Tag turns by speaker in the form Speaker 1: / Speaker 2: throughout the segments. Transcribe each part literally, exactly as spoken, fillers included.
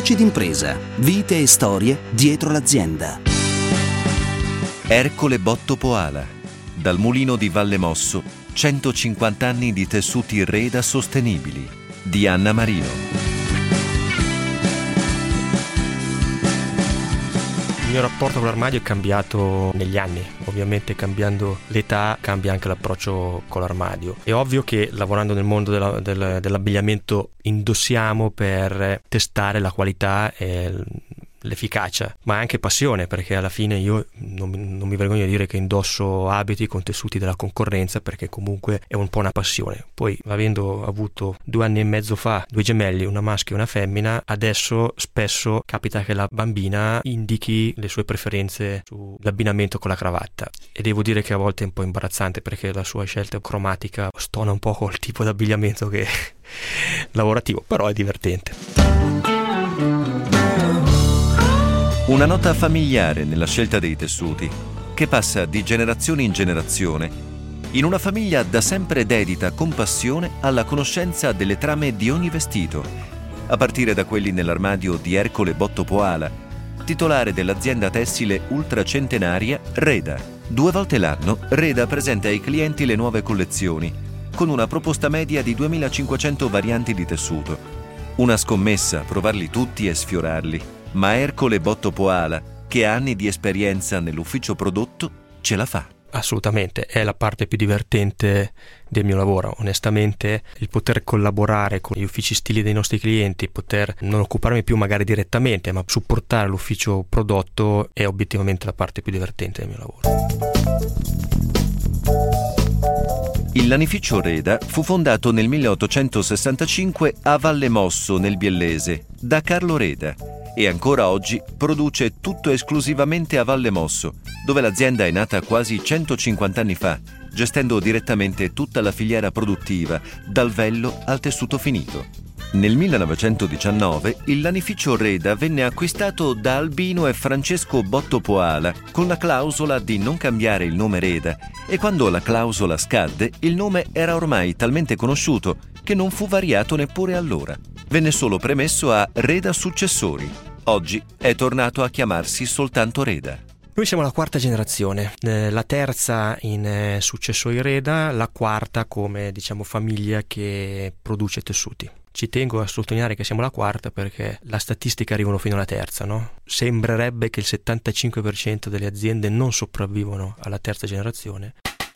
Speaker 1: Voci d'impresa, vite e storie dietro l'azienda.
Speaker 2: Ercole Botto Poala, dal mulino di Vallemosso, centocinquanta anni di tessuti Reda sostenibili, di Anna Marino.
Speaker 3: Il mio rapporto con l'armadio è cambiato negli anni, ovviamente cambiando l'età cambia anche l'approccio con l'armadio. È ovvio che lavorando nel mondo della, del, dell'abbigliamento indossiamo per testare la qualità e l'efficacia, ma anche passione, perché alla fine io non, non mi vergogno di dire che indosso abiti con tessuti della concorrenza, perché comunque è un po' una passione. Poi, avendo avuto due anni e mezzo fa due gemelli, una maschio e una femmina, adesso spesso capita che la bambina indichi le sue preferenze sull'abbinamento con la cravatta, e devo dire che a volte è un po' imbarazzante, perché la sua scelta cromatica stona un po' col tipo di abbigliamento che lavorativo, però è divertente.
Speaker 2: Una nota familiare nella scelta dei tessuti, che passa di generazione in generazione, in una famiglia da sempre dedita con passione alla conoscenza delle trame di ogni vestito, a partire da quelli nell'armadio di Ercole Botto Poala, titolare dell'azienda tessile ultracentenaria Reda. Due volte l'anno Reda presenta ai clienti le nuove collezioni, con una proposta media di duemilacinquecento varianti di tessuto. Una scommessa, provarli tutti e sfiorarli. Ma Ercole Botto Poala, che ha anni di esperienza nell'ufficio prodotto, ce la fa.
Speaker 3: Assolutamente, è la parte più divertente del mio lavoro. Onestamente, il poter collaborare con gli uffici stili dei nostri clienti, poter non occuparmi più magari direttamente, ma supportare l'ufficio prodotto, è obiettivamente la parte più divertente del mio lavoro.
Speaker 2: Il lanificio Reda fu fondato nel milleottocentosessantacinque a Vallemosso, nel Biellese, da Carlo Reda, e ancora oggi produce tutto esclusivamente a Vallemosso, dove l'azienda è nata quasi centocinquanta anni fa, gestendo direttamente tutta la filiera produttiva, dal vello al tessuto finito. Nel millenovecentodiciannove il lanificio Reda venne acquistato da Albino e Francesco Botto Poala con la clausola di non cambiare il nome Reda, e quando la clausola scadde il nome era ormai talmente conosciuto che non fu variato neppure allora. Venne solo premesso a Reda Successori. Oggi è tornato a chiamarsi soltanto Reda.
Speaker 3: Noi siamo la quarta generazione, eh, la terza in eh, successori Reda, la quarta come diciamo famiglia che produce tessuti. Ci tengo a sottolineare che siamo la quarta perché la statistica arrivano fino alla terza, no? Sembrerebbe che il settantacinque per cento delle aziende non sopravvivono alla terza generazione.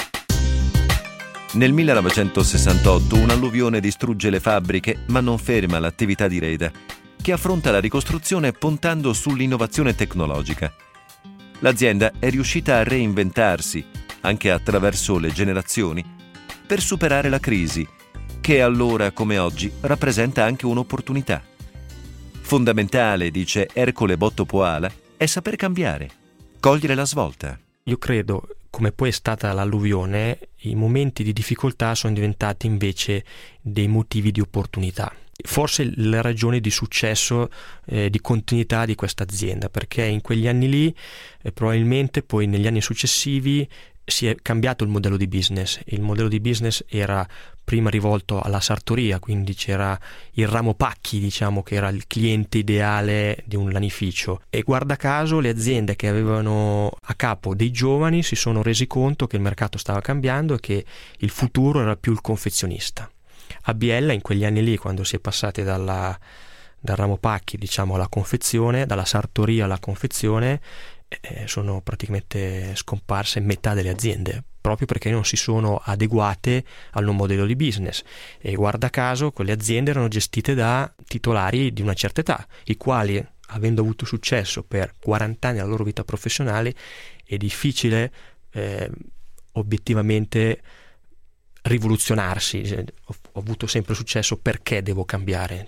Speaker 2: Nel millenovecentosessantotto un'alluvione distrugge le fabbriche, ma non ferma l'attività di Reda, che affronta la ricostruzione puntando sull'innovazione tecnologica. L'azienda è riuscita a reinventarsi, anche attraverso le generazioni, per superare la crisi, che allora come oggi rappresenta anche un'opportunità. Fondamentale, dice Ercole Botto Poala, è saper cambiare, cogliere la svolta.
Speaker 3: Io credo, come poi è stata l'alluvione, i momenti di difficoltà sono diventati invece dei motivi di opportunità. Forse le ragioni di successo, eh, di continuità di questa azienda, perché in quegli anni lì, eh, probabilmente poi negli anni successivi, si è cambiato il modello di business. Il modello di business era prima rivolto alla sartoria, quindi c'era il ramo pacchi, diciamo, che era il cliente ideale di un lanificio, e guarda caso le aziende che avevano a capo dei giovani si sono resi conto che il mercato stava cambiando e che il futuro era più il confezionista. A Biella in quegli anni lì, quando si è passati dalla, dal ramo pacchi diciamo alla confezione, dalla sartoria alla confezione, eh, sono praticamente scomparse metà delle aziende, proprio perché non si sono adeguate al nuovo modello di business. E guarda caso quelle aziende erano gestite da titolari di una certa età, i quali, avendo avuto successo per quaranta anni della loro vita professionale, è difficile eh, obiettivamente rivoluzionarsi. Ho, ho avuto sempre successo, perché devo cambiare?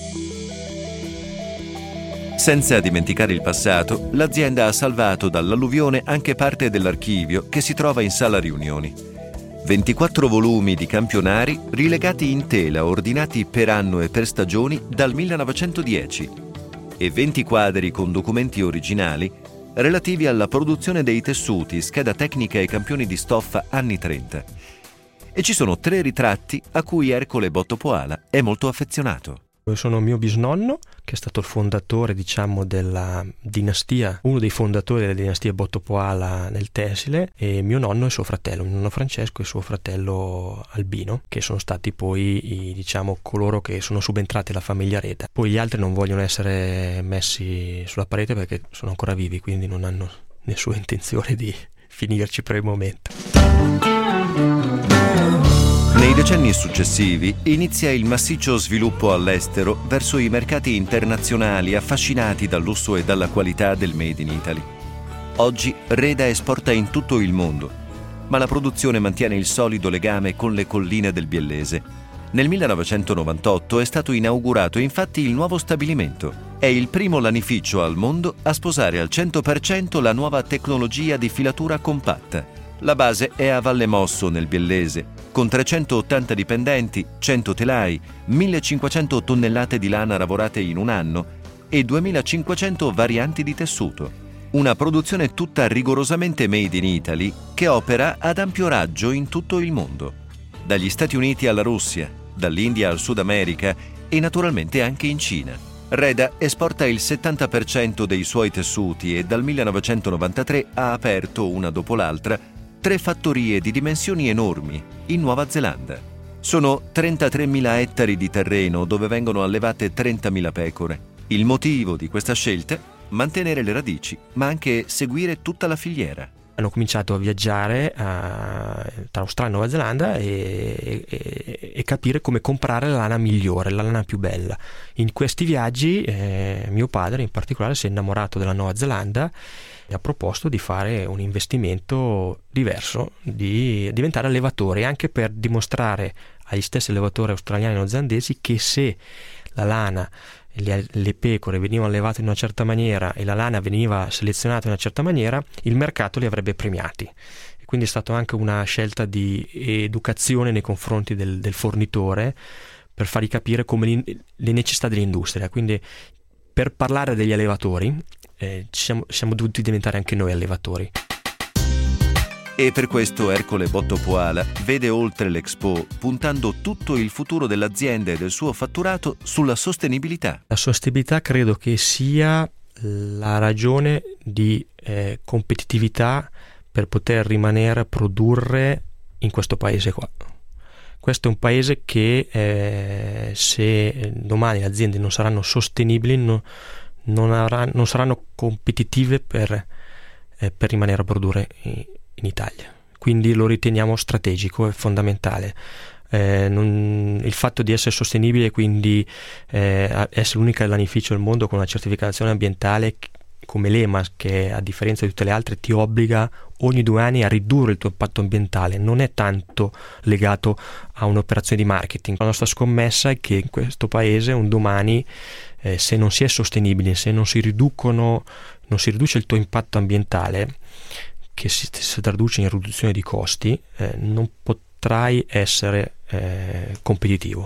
Speaker 2: Senza dimenticare il passato, l'azienda ha salvato dall'alluvione anche parte dell'archivio che si trova in sala riunioni. ventiquattro volumi di campionari rilegati in tela, ordinati per anno e per stagioni dal millenovecentodieci, e venti quadri con documenti originali relativi alla produzione dei tessuti, scheda tecnica e campioni di stoffa anni trenta. E ci sono tre ritratti a cui Ercole Botto Poala è molto affezionato.
Speaker 3: Sono mio bisnonno, che è stato il fondatore, diciamo, della dinastia, uno dei fondatori della dinastia Botto Poala nel tessile, e mio nonno e suo fratello, mio nonno Francesco e suo fratello Albino, che sono stati poi i, diciamo, coloro che sono subentrati alla famiglia Reda. Poi gli altri non vogliono essere messi sulla parete perché sono ancora vivi, quindi non hanno nessuna intenzione di finirci per il momento.
Speaker 2: Nei decenni successivi inizia il massiccio sviluppo all'estero verso i mercati internazionali affascinati dal lusso e dalla qualità del Made in Italy. Oggi Reda esporta in tutto il mondo, ma la produzione mantiene il solido legame con le colline del Biellese. Nel millenovecentonovantotto è stato inaugurato infatti il nuovo stabilimento. È il primo lanificio al mondo a sposare al cento per cento la nuova tecnologia di filatura compatta. La base è a Vallemosso, nel Biellese, con trecentottanta dipendenti, cento telai, millecinquecento tonnellate di lana lavorate in un anno e duemilacinquecento varianti di tessuto. Una produzione tutta rigorosamente made in Italy che opera ad ampio raggio in tutto il mondo. Dagli Stati Uniti alla Russia, dall'India al Sud America e naturalmente anche in Cina. Reda esporta il settanta per cento dei suoi tessuti e dal millenovecentonovantatré ha aperto, una dopo l'altra, tre fattorie di dimensioni enormi in Nuova Zelanda. Sono trentatremila ettari di terreno dove vengono allevate trentamila pecore. Il motivo di questa scelta? Mantenere le radici, ma anche seguire tutta la filiera.
Speaker 3: Hanno cominciato a viaggiare uh, tra Australia e Nuova Zelanda e, e, e capire come comprare la lana migliore, la lana più bella. In questi viaggi eh, mio padre in particolare si è innamorato della Nuova Zelanda e ha proposto di fare un investimento diverso, di diventare allevatori, anche per dimostrare agli stessi allevatori australiani e neozelandesi che se la lana, le, le pecore venivano allevate in una certa maniera e la lana veniva selezionata in una certa maniera, il mercato li avrebbe premiati. E quindi è stata anche una scelta di educazione nei confronti del, del fornitore, per fargli capire come le necessità dell'industria. Quindi per parlare degli allevatori eh, siamo, siamo dovuti diventare anche noi allevatori.
Speaker 2: E per questo Ercole Botto Poala vede oltre l'Expo, puntando tutto il futuro dell'azienda e del suo fatturato sulla sostenibilità.
Speaker 3: La sostenibilità credo che sia la ragione di eh, competitività per poter rimanere a produrre in questo paese qua. Questo è un paese che eh, se domani le aziende non saranno sostenibili no, non, avranno, non saranno competitive per, eh, per rimanere a produrre in, in Italia. Quindi lo riteniamo strategico e fondamentale. Eh, non, il fatto di essere sostenibile e quindi eh, essere l'unica lanificio al mondo con una certificazione ambientale come l'E M A, che a differenza di tutte le altre ti obbliga ogni due anni a ridurre il tuo impatto ambientale, non è tanto legato a un'operazione di marketing. La nostra scommessa è che in questo paese un domani eh, se non si è sostenibili, se non si riducono, non si riduce il tuo impatto ambientale, che si, si traduce in riduzione di costi, eh, non potrai essere eh, competitivo.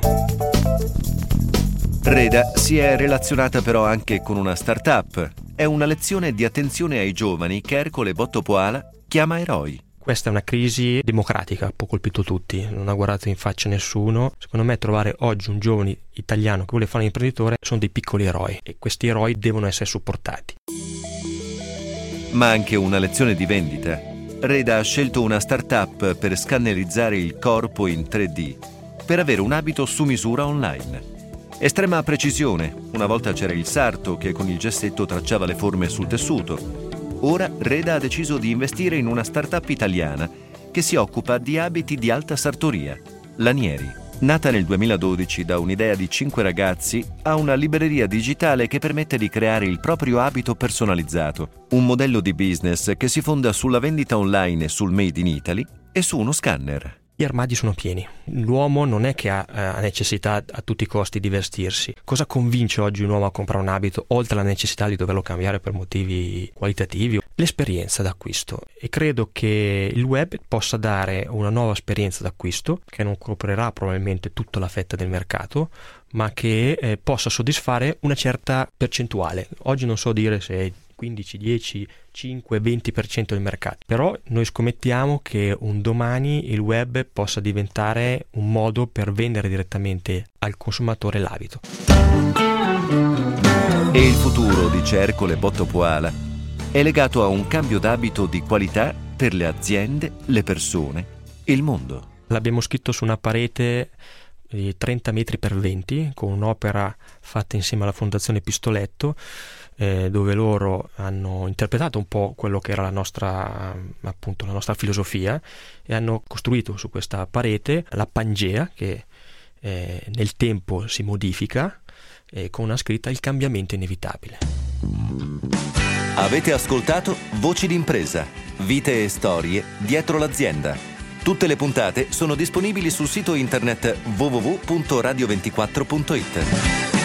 Speaker 2: Reda si è relazionata però anche con una start-up. È una lezione di attenzione ai giovani che Ercole Botto Poala chiama eroi.
Speaker 3: Questa è una crisi democratica, ha colpito tutti, non ha guardato in faccia nessuno. Secondo me trovare oggi un giovane italiano che vuole fare l'imprenditore sono dei piccoli eroi e questi eroi devono essere supportati.
Speaker 2: Ma anche una lezione di vendita. Reda ha scelto una start-up per scannerizzare il corpo in tre D, per avere un abito su misura online. Estrema precisione. Una volta c'era il sarto che con il gessetto tracciava le forme sul tessuto. Ora Reda ha deciso di investire in una start-up italiana che si occupa di abiti di alta sartoria, Lanieri. Nata nel duemiladodici da un'idea di cinque ragazzi, ha una libreria digitale che permette di creare il proprio abito personalizzato, un modello di business che si fonda sulla vendita online e sul Made in Italy e su uno scanner.
Speaker 3: Gli armadi sono pieni. L'uomo non è che ha, ha necessità a tutti i costi di vestirsi. Cosa convince oggi un uomo a comprare un abito, oltre alla necessità di doverlo cambiare per motivi qualitativi? L'esperienza d'acquisto. E credo che il web possa dare una nuova esperienza d'acquisto, che non coprirà probabilmente tutta la fetta del mercato, ma che eh, possa soddisfare una certa percentuale. Oggi non so dire se quindici, dieci, cinque, venti per cento del mercato. Però noi scommettiamo che un domani il web possa diventare un modo per vendere direttamente al consumatore l'abito.
Speaker 2: E il futuro, dice Ercole Bottopoala, è legato a un cambio d'abito di qualità per le aziende, le persone e il mondo.
Speaker 3: L'abbiamo scritto su una parete di trenta metri per venti, con un'opera fatta insieme alla Fondazione Pistoletto, eh, dove loro hanno interpretato un po' quello che era la nostra, appunto, la nostra filosofia, e hanno costruito su questa parete la Pangea, che eh, nel tempo si modifica, eh, con una scritta: il cambiamento inevitabile.
Speaker 2: Avete ascoltato Voci d'impresa, vite e storie dietro l'azienda. Tutte le puntate sono disponibili sul sito internet w w w punto radio ventiquattro punto it.